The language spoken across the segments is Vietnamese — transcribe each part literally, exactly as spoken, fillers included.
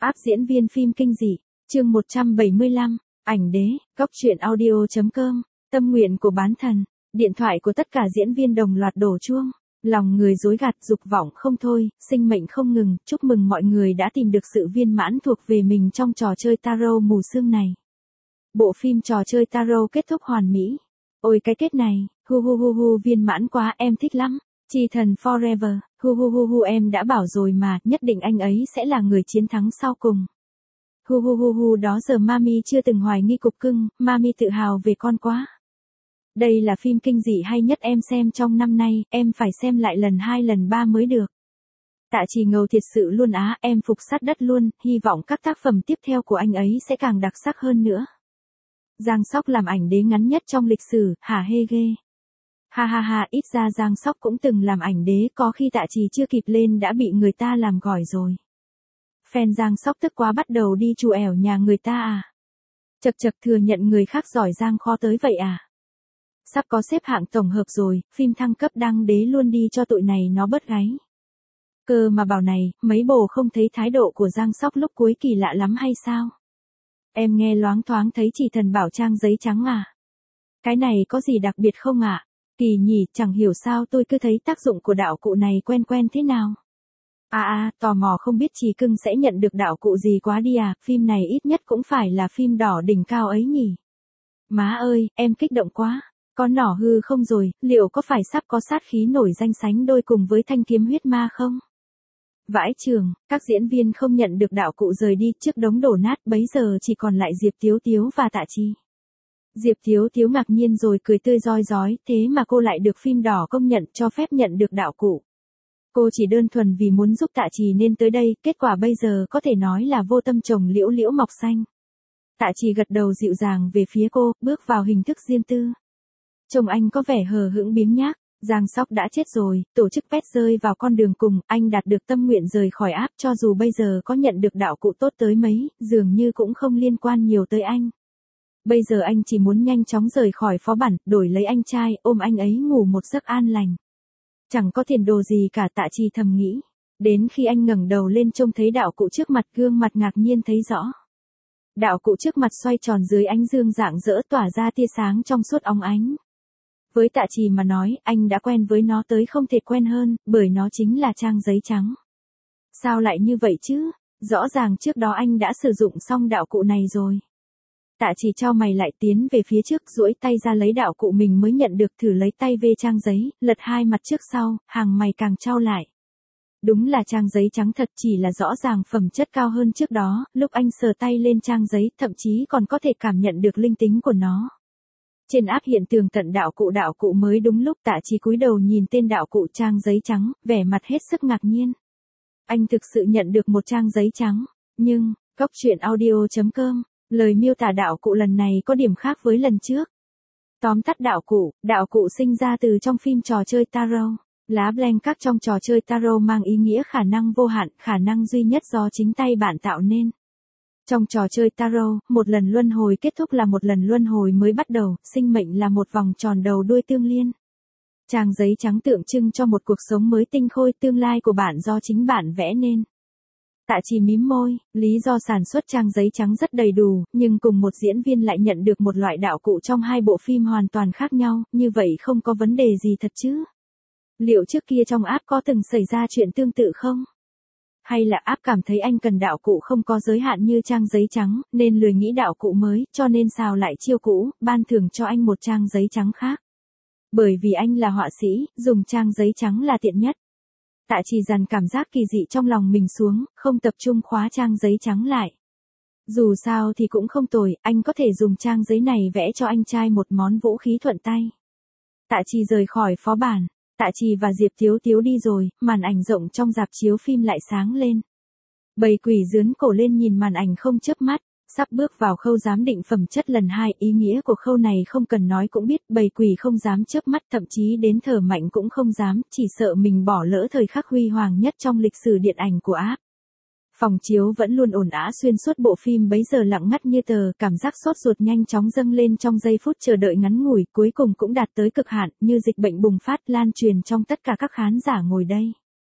Áp diễn viên phim kinh dị, chương một trăm bảy mươi lăm, ảnh đế, góc truyện audio chấm com, tâm nguyện của bán thần, điện thoại của tất cả diễn viên đồng loạt đổ chuông, lòng người rối gạt dục vọng không thôi, sinh mệnh không ngừng, chúc mừng mọi người đã tìm được sự viên mãn thuộc về mình trong trò chơi tarot mù sương này. Bộ phim trò chơi tarot kết thúc hoàn mỹ. Ôi cái kết này, hu hu hu hu viên mãn quá, em thích lắm. Chi thần forever, hu hu hu hu em đã bảo rồi mà, nhất định anh ấy sẽ là người chiến thắng sau cùng. Hu hu hu hu đó giờ Mami chưa từng hoài nghi cục cưng, Mami tự hào về con quá. Đây là phim kinh dị hay nhất em xem trong năm nay, em phải xem lại lần hai lần ba mới được. Tạ Trì ngầu thiệt sự luôn á, em phục sát đất luôn, hy vọng các tác phẩm tiếp theo của anh ấy sẽ càng đặc sắc hơn nữa. Giang Sóc làm ảnh đế ngắn nhất trong lịch sử, hả hê ghê. Ha ha ha, ít ra Giang Sóc cũng từng làm ảnh đế, có khi Tạ Trì chưa kịp lên đã bị người ta làm gỏi rồi. Fan Giang Sóc tức quá bắt đầu đi chù ẻo nhà người ta à. Chật chật thừa nhận người khác giỏi Giang khó tới vậy à. Sắp có xếp hạng tổng hợp rồi, phim thăng cấp đăng đế luôn đi cho tụi này nó bớt gáy. Cơ mà bảo này, mấy bồ không thấy thái độ của Giang Sóc lúc cuối kỳ lạ lắm hay sao? Em nghe loáng thoáng thấy chỉ thần bảo trang giấy trắng à? Cái này có gì đặc biệt không ạ? À? Kỳ nhỉ, chẳng hiểu sao tôi cứ thấy tác dụng của đạo cụ này quen quen thế nào. À à, tò mò không biết Trì cưng sẽ nhận được đạo cụ gì quá đi à, phim này ít nhất cũng phải là phim đỏ đỉnh cao ấy nhỉ. Má ơi, em kích động quá. Có nỏ hư không rồi, liệu có phải sắp có sát khí nổi danh sánh đôi cùng với thanh kiếm huyết ma không? Vãi trường, các diễn viên không nhận được đạo cụ rời đi trước đống đổ nát, bấy giờ chỉ còn lại Diệp Tiếu Tiếu và Tạ Trì. Diệp Tiếu Tiếu ngạc nhiên rồi cười tươi rói rói, thế mà cô lại được phim đỏ công nhận cho phép nhận được đạo cụ. Cô chỉ đơn thuần vì muốn giúp Tạ Trì nên tới đây, kết quả bây giờ có thể nói là vô tâm trồng liễu liễu mọc xanh. Tạ Trì gật đầu dịu dàng về phía cô, bước vào hình thức riêng tư. Chồng anh có vẻ hờ hững biếng nhác. Giang Sóc đã chết rồi, tổ chức pet rơi vào con đường cùng, anh đạt được tâm nguyện rời khỏi áp, cho dù bây giờ có nhận được đạo cụ tốt tới mấy, dường như cũng không liên quan nhiều tới anh. Bây giờ anh chỉ muốn nhanh chóng rời khỏi phó bản, đổi lấy anh trai, ôm anh ấy ngủ một giấc an lành. Chẳng có tiền đồ gì cả, Tạ Trì thầm nghĩ. Đến khi anh ngẩng đầu lên trông thấy đạo cụ trước mặt, gương mặt ngạc nhiên thấy rõ. Đạo cụ trước mặt xoay tròn dưới ánh dương rạng rỡ tỏa ra tia sáng trong suốt óng ánh. Với Tạ Trì mà nói, anh đã quen với nó tới không thể quen hơn, bởi nó chính là trang giấy trắng. Sao lại như vậy chứ? Rõ ràng trước đó anh đã sử dụng xong đạo cụ này rồi. Tạ Trì chau mày lại tiến về phía trước, duỗi tay ra lấy đạo cụ mình mới nhận được, thử lấy tay về trang giấy, lật hai mặt trước sau, hàng mày càng chau lại. Đúng là trang giấy trắng thật, chỉ là rõ ràng phẩm chất cao hơn trước đó, lúc anh sờ tay lên trang giấy, thậm chí còn có thể cảm nhận được linh tính của nó. Trên áp hiện tường tận đạo cụ đạo cụ mới đúng lúc Tạ Trì cúi đầu nhìn tên đạo cụ trang giấy trắng, vẻ mặt hết sức ngạc nhiên. Anh thực sự nhận được một trang giấy trắng, nhưng, góc truyện audio chấm com, lời miêu tả đạo cụ lần này có điểm khác với lần trước. Tóm tắt đạo cụ, đạo cụ sinh ra từ trong phim trò chơi tarot. Lá blank các trong trò chơi tarot mang ý nghĩa khả năng vô hạn, khả năng duy nhất do chính tay bạn tạo nên. Trong trò chơi tarot, một lần luân hồi kết thúc là một lần luân hồi mới bắt đầu, sinh mệnh là một vòng tròn đầu đuôi tương liên. Trang giấy trắng tượng trưng cho một cuộc sống mới tinh khôi, tương lai của bạn do chính bạn vẽ nên. Tạ Trì mím môi, lý do sản xuất trang giấy trắng rất đầy đủ, nhưng cùng một diễn viên lại nhận được một loại đạo cụ trong hai bộ phim hoàn toàn khác nhau, như vậy không có vấn đề gì thật chứ? Liệu trước kia trong áp có từng xảy ra chuyện tương tự không? Hay là áp cảm thấy anh cần đạo cụ không có giới hạn như trang giấy trắng, nên lười nghĩ đạo cụ mới, cho nên xào lại chiêu cũ, ban thưởng cho anh một trang giấy trắng khác. Bởi vì anh là họa sĩ, dùng trang giấy trắng là tiện nhất. Tạ Trì dằn cảm giác kỳ dị trong lòng mình xuống, không tập trung khóa trang giấy trắng lại. Dù sao thì cũng không tồi, anh có thể dùng trang giấy này vẽ cho anh trai một món vũ khí thuận tay. Tạ Trì rời khỏi phó bản. Tạ Trì và Diệp Tiếu Tiếu đi rồi, màn ảnh rộng trong rạp chiếu phim lại sáng lên. Bầy quỷ dướn cổ lên nhìn màn ảnh không chớp mắt, sắp bước vào khâu giám định phẩm chất lần hai, ý nghĩa của khâu này không cần nói cũng biết, bầy quỷ không dám chớp mắt, thậm chí đến thở mạnh cũng không dám, chỉ sợ mình bỏ lỡ thời khắc huy hoàng nhất trong lịch sử điện ảnh của áp. Phòng chiếu vẫn luôn ồn ào xuyên suốt bộ phim, bấy giờ lặng ngắt như tờ, cảm giác sốt ruột nhanh chóng dâng lên trong giây phút chờ đợi ngắn ngủi, cuối cùng cũng đạt tới cực hạn, như dịch bệnh bùng phát lan truyền trong tất cả các khán giả ngồi đây.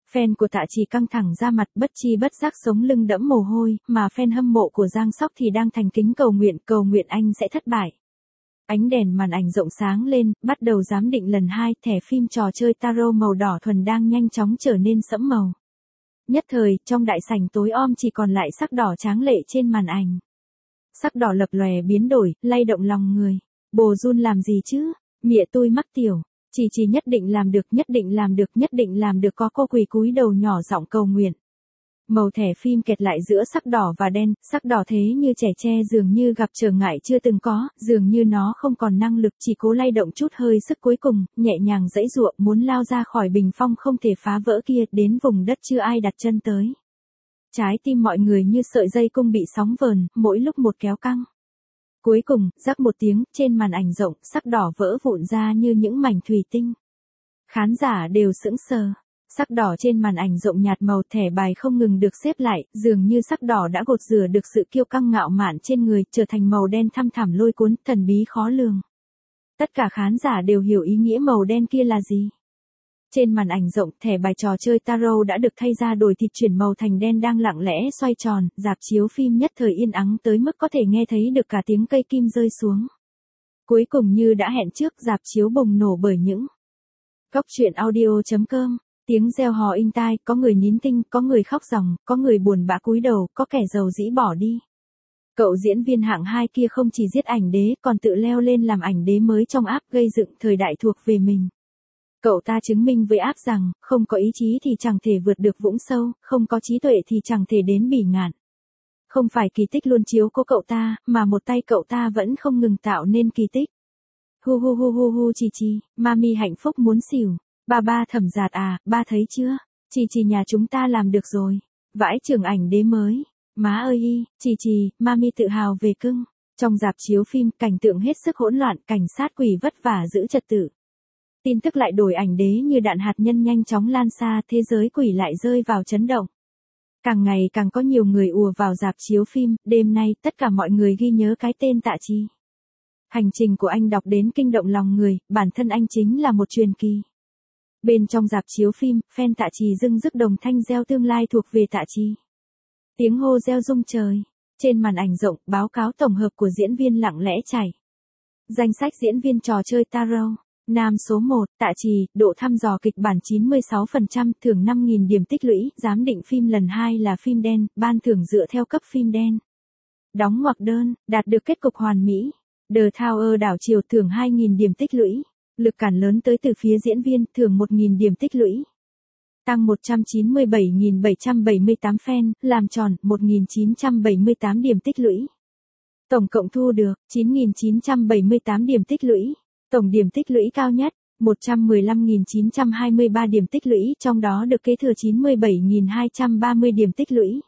Fan của Tạ Trì căng thẳng ra mặt, bất chi bất giác sống lưng đẫm mồ hôi, mà fan hâm mộ của Giang Sóc thì đang thành kính cầu nguyện, cầu nguyện anh sẽ thất bại. Ánh đèn màn ảnh rộng sáng lên, bắt đầu giám định lần hai, thẻ phim trò chơi tarot màu đỏ thuần đang nhanh chóng trở nên sẫm màu. Nhất thời, trong đại sảnh tối om chỉ còn lại sắc đỏ tráng lệ trên màn ảnh. Sắc đỏ lập lòe biến đổi, lay động lòng người. Bồ run làm gì chứ? Mịa tôi mắc tiểu. Chỉ chỉ nhất định làm được, nhất định làm được, nhất định làm được, có cô quỳ cúi đầu nhỏ giọng cầu nguyện. Màu thẻ phim kẹt lại giữa sắc đỏ và đen, sắc đỏ thế như trẻ tre dường như gặp trở ngại chưa từng có, dường như nó không còn năng lực, chỉ cố lay động chút hơi sức cuối cùng, nhẹ nhàng giãy giụa muốn lao ra khỏi bình phong không thể phá vỡ kia, đến vùng đất chưa ai đặt chân tới. Trái tim mọi người như sợi dây cung bị sóng vờn, mỗi lúc một kéo căng. Cuối cùng, rắc một tiếng, trên màn ảnh rộng, sắc đỏ vỡ vụn ra như những mảnh thủy tinh. Khán giả đều sững sờ. Sắc đỏ trên màn ảnh rộng nhạt màu, thẻ bài không ngừng được xếp lại, dường như sắc đỏ đã gột rửa được sự kiêu căng ngạo mạn trên người, trở thành màu đen thăm thẳm lôi cuốn, thần bí khó lường. Tất cả khán giả đều hiểu ý nghĩa màu đen kia là gì. Trên màn ảnh rộng, thẻ bài trò chơi tarot đã được thay ra đổi thịt, chuyển màu thành đen đang lặng lẽ xoay tròn, rạp chiếu phim nhất thời yên ắng tới mức có thể nghe thấy được cả tiếng cây kim rơi xuống. Cuối cùng như đã hẹn trước, rạp chiếu bùng nổ bởi những Góc truyện audio chấm com. Tiếng reo hò inh tai, có người nín thinh, có người khóc ròng, có người buồn bã cúi đầu, có kẻ giàu dĩ bỏ đi. Cậu diễn viên hạng hai kia không chỉ giết ảnh đế, còn tự leo lên làm ảnh đế mới trong app, gây dựng thời đại thuộc về mình. Cậu ta chứng minh với app rằng, không có ý chí thì chẳng thể vượt được vũng sâu, không có trí tuệ thì chẳng thể đến bỉ ngạn. Không phải kỳ tích luôn chiếu cố cậu ta, mà một tay cậu ta vẫn không ngừng tạo nên kỳ tích. Hu hu hu hu hu, Chi Chi, mami hạnh phúc muốn xỉu. Ba ba Thẩm Giạt à, ba thấy chưa? Chi Chi nhà chúng ta làm được rồi. Vãi trưởng ảnh đế mới. Má ơi y, Chi Chi, mami tự hào về cưng. Trong rạp chiếu phim, cảnh tượng hết sức hỗn loạn, cảnh sát quỷ vất vả giữ trật tự. Tin tức lại đổi ảnh đế như đạn hạt nhân nhanh chóng lan xa, thế giới quỷ lại rơi vào chấn động. Càng ngày càng có nhiều người ùa vào rạp chiếu phim, đêm nay tất cả mọi người ghi nhớ cái tên Tạ Trì. Hành trình của anh đọc đến kinh động lòng người, bản thân anh chính là một truyền kỳ. Bên trong rạp chiếu phim, fan Tạ Trì dưng dứt đồng thanh reo tương lai thuộc về Tạ Trì. Tiếng hô reo rung trời. Trên màn ảnh rộng, báo cáo tổng hợp của diễn viên lặng lẽ chảy. Danh sách diễn viên trò chơi tarot. Nam số một, Tạ Trì, độ thăm dò kịch bản chín mươi sáu phần trăm, thưởng năm nghìn điểm tích lũy, giám định phim lần hai là phim đen, ban thưởng dựa theo cấp phim đen. Đóng ngoặc đơn, đạt được kết cục hoàn mỹ. The Tower đảo chiều, thưởng hai nghìn điểm tích lũy. Lực cản lớn tới từ phía diễn viên, thưởng một nghìn điểm tích lũy. Tăng một trăm chín mươi bảy nghìn bảy trăm bảy mươi tám fan, làm tròn một nghìn chín trăm bảy mươi tám điểm tích lũy. Tổng cộng thu được chín nghìn chín trăm bảy mươi tám điểm tích lũy. Tổng điểm tích lũy cao nhất một trăm mười lăm nghìn chín trăm hai mươi ba điểm tích lũy, trong đó được kế thừa chín mươi bảy nghìn hai trăm ba mươi điểm tích lũy.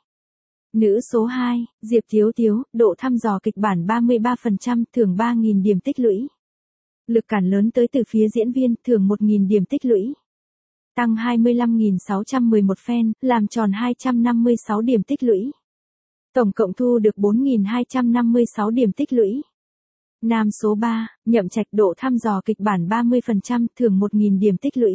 Nữ số hai, Diệp Thiếu Thiếu, độ thăm dò kịch bản ba mươi ba phần trăm, thưởng ba nghìn điểm tích lũy. Lực cản lớn tới từ phía diễn viên, thưởng một nghìn điểm tích lũy. Tăng hai mươi lăm nghìn sáu trăm mười một fan, làm tròn hai trăm năm mươi sáu điểm tích lũy. Tổng cộng thu được bốn nghìn hai trăm năm mươi sáu điểm tích lũy. Nam số ba, Nhậm Trạch, độ thăm dò kịch bản ba mươi phần trăm, thưởng một nghìn điểm tích lũy.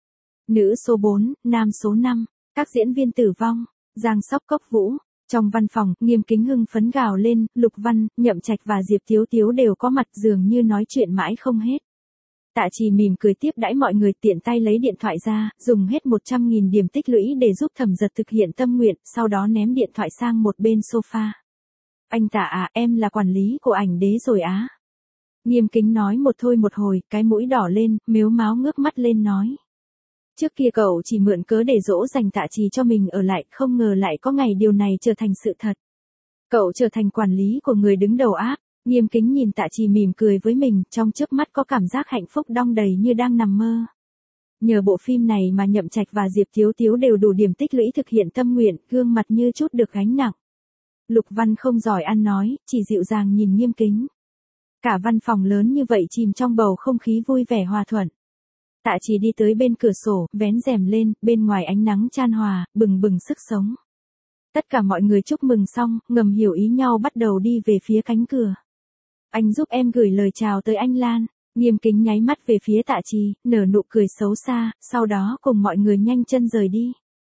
Nữ số bốn, nam số năm, các diễn viên tử vong, Giang Sóc, Cốc Vũ. Trong văn phòng, Nghiêm Kính hưng phấn gào lên, Lục Văn, Nhậm Trạch và Diệp Thiếu Thiếu đều có mặt, dường như nói chuyện mãi không hết. Tạ Trì mỉm cười tiếp đãi mọi người, tiện tay lấy điện thoại ra, dùng hết một trăm nghìn điểm tích lũy để giúp Thẩm Giật thực hiện tâm nguyện, sau đó ném điện thoại sang một bên sofa. Anh Tạ à, em là quản lý của ảnh đế rồi á. Nghiêm Kính nói một thôi một hồi, cái mũi đỏ lên, mếu máo ngước mắt lên nói. Trước kia cậu chỉ mượn cớ để dỗ dành Tạ Trì cho mình ở lại, không ngờ lại có ngày điều này trở thành sự thật. Cậu trở thành quản lý của người đứng đầu áp. Nghiêm Kính nhìn Tạ Trì mỉm cười với mình, trong chớp mắt có cảm giác hạnh phúc đong đầy như đang nằm mơ. Nhờ bộ phim này mà Nhậm Trạch và Diệp Thiếu Thiếu đều đủ điểm tích lũy thực hiện tâm nguyện, gương mặt như chút được gánh nặng. Lục Văn không giỏi ăn nói, chỉ dịu dàng nhìn Nghiêm Kính. Cả văn phòng lớn như vậy chìm trong bầu không khí vui vẻ hòa thuận. Tạ Trì đi tới bên cửa sổ, vén rèm lên, bên ngoài ánh nắng chan hòa, bừng bừng sức sống. Tất cả mọi người chúc mừng xong, ngầm hiểu ý nhau bắt đầu đi về phía cánh cửa. Anh giúp em gửi lời chào tới anh Lan. Nghiêm Kính nháy mắt về phía Tạ Trì, nở nụ cười xấu xa, sau đó cùng mọi người nhanh chân rời đi.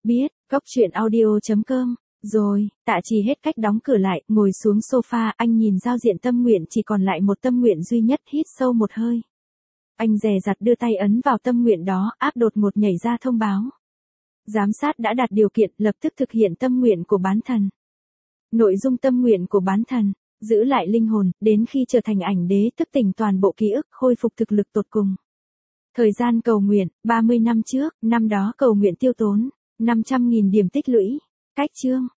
Biết, góc chuyện audio.com. Rồi, Tạ Trì hết cách đóng cửa lại, ngồi xuống sofa, anh nhìn giao diện tâm nguyện chỉ còn lại một tâm nguyện duy nhất, hít sâu một hơi. Anh dè dặt đưa tay ấn vào tâm nguyện đó, áp đột ngột nhảy ra thông báo. Giám sát đã đạt điều kiện, lập tức thực hiện tâm nguyện của bán thần. Nội dung tâm nguyện của bán thần, giữ lại linh hồn, đến khi trở thành ảnh đế thức tỉnh toàn bộ ký ức, khôi phục thực lực tột cùng. Thời gian cầu nguyện, ba mươi năm trước, năm đó cầu nguyện tiêu tốn năm trăm nghìn điểm tích lũy. Cách chương,